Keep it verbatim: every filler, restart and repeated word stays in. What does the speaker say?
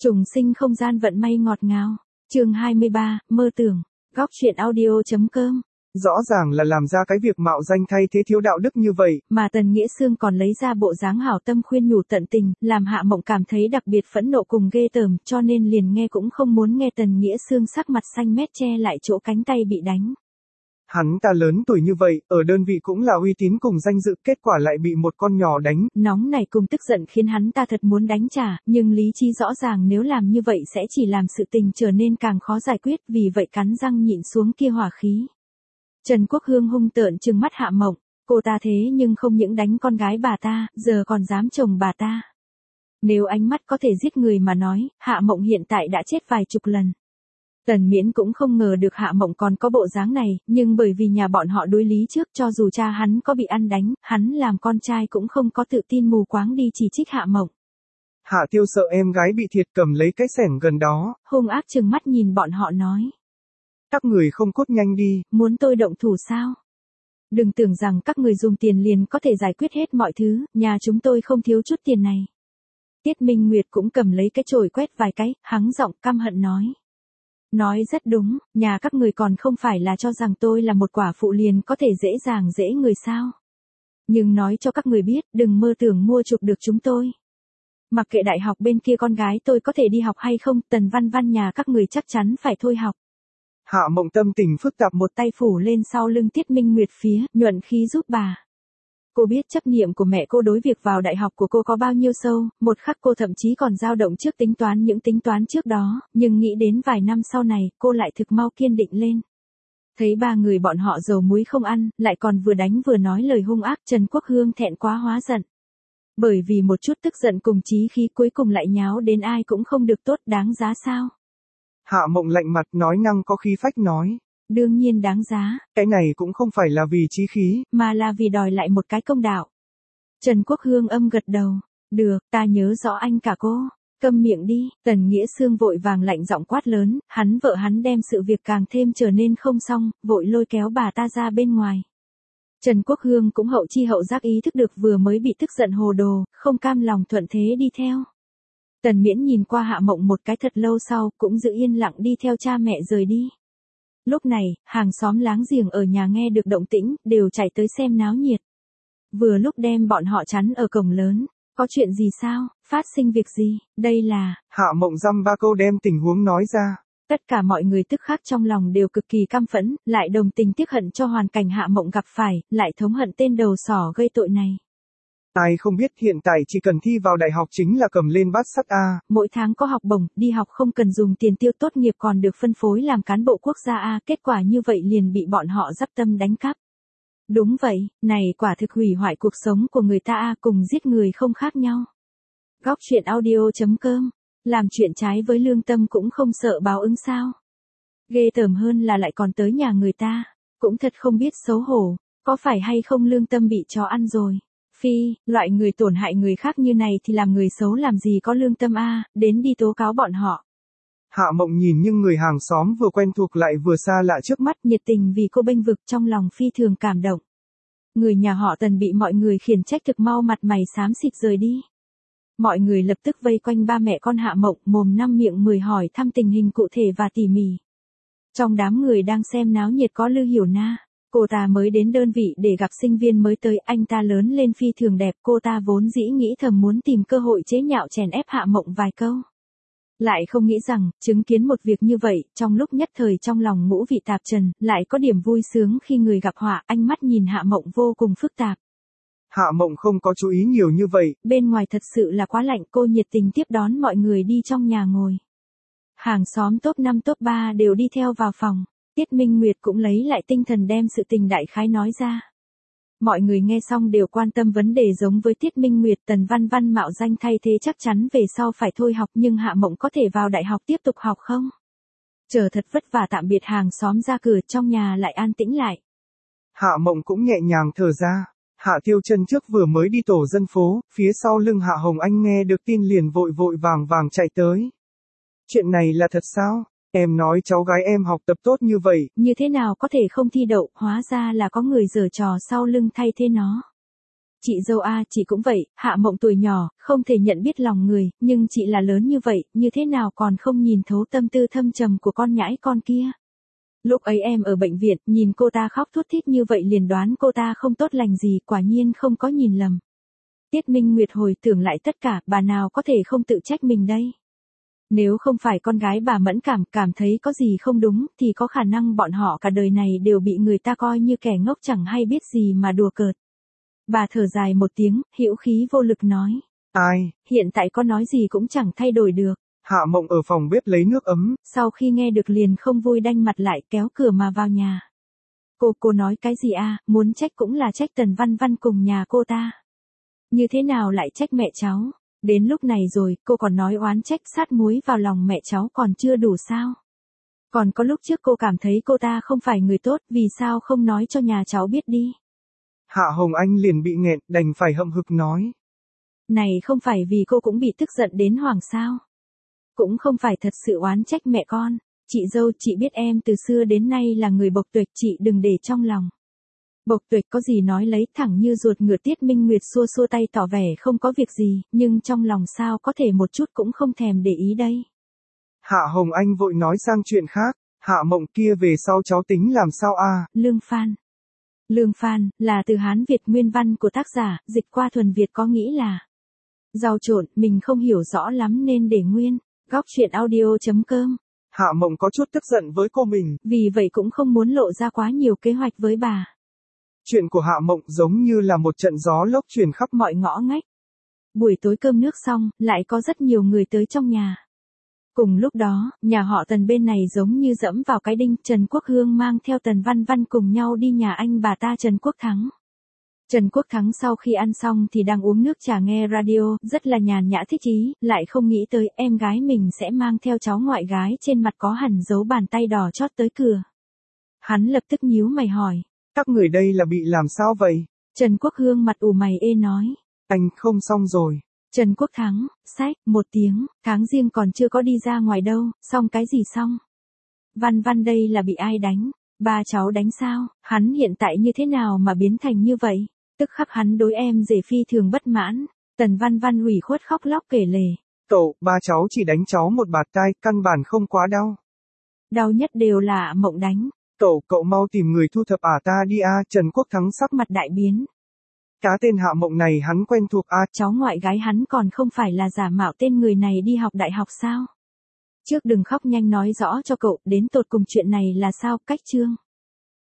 Trùng sinh không gian vận may ngọt ngào. Chương hai mươi ba, mơ tưởng. Góc truyện audio.com. Rõ ràng là làm ra cái việc mạo danh thay thế thiếu đạo đức như vậy. Mà Tần Nghĩa Sương còn lấy ra bộ dáng hảo tâm khuyên nhủ tận tình, làm Hạ Mộng cảm thấy đặc biệt phẫn nộ cùng ghê tởm, cho nên liền nghe cũng không muốn nghe. Tần Nghĩa Sương sắc mặt xanh mét che lại chỗ cánh tay bị đánh. Hắn ta lớn tuổi như vậy, ở đơn vị cũng là uy tín cùng danh dự, kết quả lại bị một con nhỏ đánh. Nóng này cùng tức giận khiến hắn ta thật muốn đánh trả, nhưng lý trí rõ ràng nếu làm như vậy sẽ chỉ làm sự tình trở nên càng khó giải quyết, vì vậy cắn răng nhịn xuống kia hỏa khí. Trần Quốc Hương hung tợn trừng mắt Hạ Mộng, cô ta thế nhưng không những đánh con gái bà ta, giờ còn dám chồng bà ta. Nếu ánh mắt có thể giết người mà nói, Hạ Mộng hiện tại đã chết vài chục lần. Tần Miễn cũng không ngờ được Hạ Mộng còn có bộ dáng này, nhưng bởi vì nhà bọn họ đối lý trước, cho dù cha hắn có bị ăn đánh, hắn làm con trai cũng không có tự tin mù quáng đi chỉ trích Hạ Mộng. Hạ Tiêu sợ em gái bị thiệt cầm lấy cái xẻng gần đó, hung ác trừng mắt nhìn bọn họ nói. Các người không cút nhanh đi. Muốn tôi động thủ sao? Đừng tưởng rằng các người dùng tiền liền có thể giải quyết hết mọi thứ, nhà chúng tôi không thiếu chút tiền này. Tiết Minh Nguyệt cũng cầm lấy cái chổi quét vài cái, hắng giọng căm hận nói. Nói rất đúng, nhà các người còn không phải là cho rằng tôi là một quả phụ liền có thể dễ dàng dễ người sao. Nhưng nói cho các người biết, đừng mơ tưởng mua chuộc được chúng tôi. Mặc kệ đại học bên kia con gái tôi có thể đi học hay không, Tần Văn Văn nhà các người chắc chắn phải thôi học. Hạ Mộng tâm tình phức tạp, một tay phủ lên sau lưng Tiết Minh Nguyệt phía, nhuận khí giúp bà. Cô biết chấp niệm của mẹ cô đối việc vào đại học của cô có bao nhiêu sâu, một khắc cô thậm chí còn dao động trước tính toán những tính toán trước đó, nhưng nghĩ đến vài năm sau này, cô lại thực mau kiên định lên. Thấy ba người bọn họ dầu muối không ăn, lại còn vừa đánh vừa nói lời hung ác, Trần Quốc Hương thẹn quá hóa giận. Bởi vì một chút tức giận cùng chí khí cuối cùng lại nháo đến ai cũng không được tốt, đáng giá sao? Hạ Mộng lạnh mặt nói năng có khí phách nói. Đương nhiên đáng giá. Cái này cũng không phải là vì chí khí, mà là vì đòi lại một cái công đạo. Trần Quốc Hương âm gật đầu. Được, ta nhớ rõ anh cả cô. Câm miệng đi. Tần Nghĩa Sương vội vàng lạnh giọng quát lớn, hắn vợ hắn đem sự việc càng thêm trở nên không xong, vội lôi kéo bà ta ra bên ngoài. Trần Quốc Hương cũng hậu chi hậu giác ý thức được vừa mới bị tức giận hồ đồ, không cam lòng thuận thế đi theo. Tần Miễn nhìn qua Hạ Mộng một cái thật lâu sau, cũng giữ yên lặng đi theo cha mẹ rời đi. Lúc này, hàng xóm láng giềng ở nhà nghe được động tĩnh, đều chạy tới xem náo nhiệt. Vừa lúc đem bọn họ chắn ở cổng lớn. Có chuyện gì sao, phát sinh việc gì, đây là... Hạ Mộng dăm ba câu đem tình huống nói ra. Tất cả mọi người tức khắc trong lòng đều cực kỳ căm phẫn, lại đồng tình tiếc hận cho hoàn cảnh Hạ Mộng gặp phải, lại thống hận tên đầu sỏ gây tội này. Ai không biết hiện tại chỉ cần thi vào đại học chính là cầm lên bát sắt A. Mỗi tháng có học bổng, đi học không cần dùng tiền tiêu, tốt nghiệp còn được phân phối làm cán bộ quốc gia A. Kết quả như vậy liền bị bọn họ dắp tâm đánh cắp. Đúng vậy, này quả thực hủy hoại cuộc sống của người ta A, cùng giết người không khác nhau. Góc truyện audio.com. Làm chuyện trái với lương tâm cũng không sợ báo ứng sao. Ghê tởm hơn là lại còn tới nhà người ta. Cũng thật không biết xấu hổ. Có phải hay không lương tâm bị chó ăn rồi. Phi, loại người tổn hại người khác như này thì làm người xấu làm gì có lương tâm a, đến đi tố cáo bọn họ. Hạ Mộng nhìn nhưng người hàng xóm vừa quen thuộc lại vừa xa lạ trước mắt, nhiệt tình vì cô bênh vực, trong lòng phi thường cảm động. Người nhà họ Tần bị mọi người khiển trách thực mau mặt mày xám xịt rời đi. Mọi người lập tức vây quanh ba mẹ con Hạ Mộng, mồm năm miệng mười hỏi thăm tình hình cụ thể và tỉ mỉ. Trong đám người đang xem náo nhiệt có Lư Hiểu Na. Cô ta mới đến đơn vị để gặp sinh viên mới tới, anh ta lớn lên phi thường đẹp, cô ta vốn dĩ nghĩ thầm muốn tìm cơ hội chế nhạo chèn ép Hạ Mộng vài câu. Lại không nghĩ rằng, chứng kiến một việc như vậy, trong lúc nhất thời trong lòng ngũ vị tạp trần, lại có điểm vui sướng khi người gặp họa, ánh mắt nhìn Hạ Mộng vô cùng phức tạp. Hạ Mộng không có chú ý nhiều như vậy. Bên ngoài thật sự là quá lạnh, cô nhiệt tình tiếp đón mọi người đi trong nhà ngồi. Hàng xóm top năm top ba đều đi theo vào phòng. Tiết Minh Nguyệt cũng lấy lại tinh thần đem sự tình đại khái nói ra. Mọi người nghe xong đều quan tâm vấn đề giống với Tiết Minh Nguyệt. Tần Văn Văn mạo danh thay thế chắc chắn về sau phải thôi học, nhưng Hạ Mộng có thể vào đại học tiếp tục học không? Chờ thật vất vả tạm biệt hàng xóm ra cửa, trong nhà lại an tĩnh lại. Hạ Mộng cũng nhẹ nhàng thở ra. Hạ Tiêu chân trước vừa mới đi tổ dân phố, phía sau lưng Hạ Hồng Anh nghe được tin liền vội vội vàng vàng chạy tới. Chuyện này là thật sao? Em nói cháu gái em học tập tốt như vậy. Như thế nào có thể không thi đậu, hóa ra là có người giở trò sau lưng thay thế nó. Chị dâu a, chị cũng vậy, Hạ Mộng tuổi nhỏ, không thể nhận biết lòng người, nhưng chị là lớn như vậy, như thế nào còn không nhìn thấu tâm tư thâm trầm của con nhãi con kia. Lúc ấy em ở bệnh viện, nhìn cô ta khóc thút thít như vậy liền đoán cô ta không tốt lành gì, quả nhiên không có nhìn lầm. Tiết Minh Nguyệt hồi tưởng lại tất cả, bà nào có thể không tự trách mình đây. Nếu không phải con gái bà mẫn cảm, cảm thấy có gì không đúng, thì có khả năng bọn họ cả đời này đều bị người ta coi như kẻ ngốc chẳng hay biết gì mà đùa cợt. Bà thở dài một tiếng, hữu khí vô lực nói. Ai? Hiện tại có nói gì cũng chẳng thay đổi được. Hạ Mộng ở phòng bếp lấy nước ấm. Sau khi nghe được liền không vui đanh mặt lại kéo cửa mà vào nhà. Cô, cô nói cái gì a? Muốn trách cũng là trách Tần Văn Văn cùng nhà cô ta. Như thế nào lại trách mẹ cháu? Đến lúc này rồi, cô còn nói oán trách sát muối vào lòng mẹ cháu còn chưa đủ sao? Còn có lúc trước cô cảm thấy cô ta không phải người tốt, vì sao không nói cho nhà cháu biết đi? Hạ Hồng Anh liền bị nghẹn, đành phải hậm hực nói. Này không phải vì cô cũng bị tức giận đến hoảng sao? Cũng không phải thật sự oán trách mẹ con. Chị dâu, chị biết em từ xưa đến nay là người bộc tuệch, chị đừng để trong lòng. Bộc tuệch có gì nói lấy, thẳng như ruột ngựa. Tiết Minh Nguyệt xua xua tay tỏ vẻ không có việc gì, nhưng trong lòng sao có thể một chút cũng không thèm để ý đây. Hạ Hồng Anh vội nói sang chuyện khác, Hạ Mộng kia về sau cháu tính làm sao a? Lương Phan. Lương Phan, là từ Hán Việt nguyên văn của tác giả, dịch qua thuần Việt có nghĩa là rau trộn, mình không hiểu rõ lắm nên để nguyên. Góc truyện audio chấm com. Hạ Mộng có chút tức giận với cô mình. Vì vậy cũng không muốn lộ ra quá nhiều kế hoạch với bà. Chuyện của Hạ Mộng giống như là một trận gió lốc truyền khắp mọi ngõ ngách. Buổi tối cơm nước xong, lại có rất nhiều người tới trong nhà. Cùng lúc đó, nhà họ Tần bên này giống như dẫm vào cái đinh, Trần Quốc Hương mang theo Tần Văn Văn cùng nhau đi nhà anh bà ta Trần Quốc Thắng. Trần Quốc Thắng sau khi ăn xong thì đang uống nước trà nghe radio, rất là nhàn nhã thích ý, lại không nghĩ tới em gái mình sẽ mang theo cháu ngoại gái trên mặt có hẳn dấu bàn tay đỏ chót tới cửa. Hắn lập tức nhíu mày hỏi. Các người đây là bị làm sao vậy? Trần Quốc Hương mặt ủ mày ê nói. Anh không xong rồi. Trần Quốc Thắng, sách, một tiếng, tháng riêng còn chưa có đi ra ngoài đâu, xong cái gì xong? Văn Văn đây là bị ai đánh? Ba cháu đánh sao? Hắn hiện tại như thế nào mà biến thành như vậy? Tức khắc hắn đối em rể phi thường bất mãn. Tần Văn Văn ủy khuất khóc lóc kể lể. Cậu, ba cháu chỉ đánh cháu một bạt tai, căn bản không quá đau. Đau nhất đều là Mộng đánh. Cậu, cậu mau tìm người thu thập ả ta đi a. Trần Quốc Thắng sắc mặt đại biến. Cá tên Hạ Mộng này hắn quen thuộc a. Cháu ngoại gái hắn còn không phải là giả mạo tên người này đi học đại học sao? Trước đừng khóc, nhanh nói rõ cho cậu, đến tột cùng chuyện này là sao, cách chương.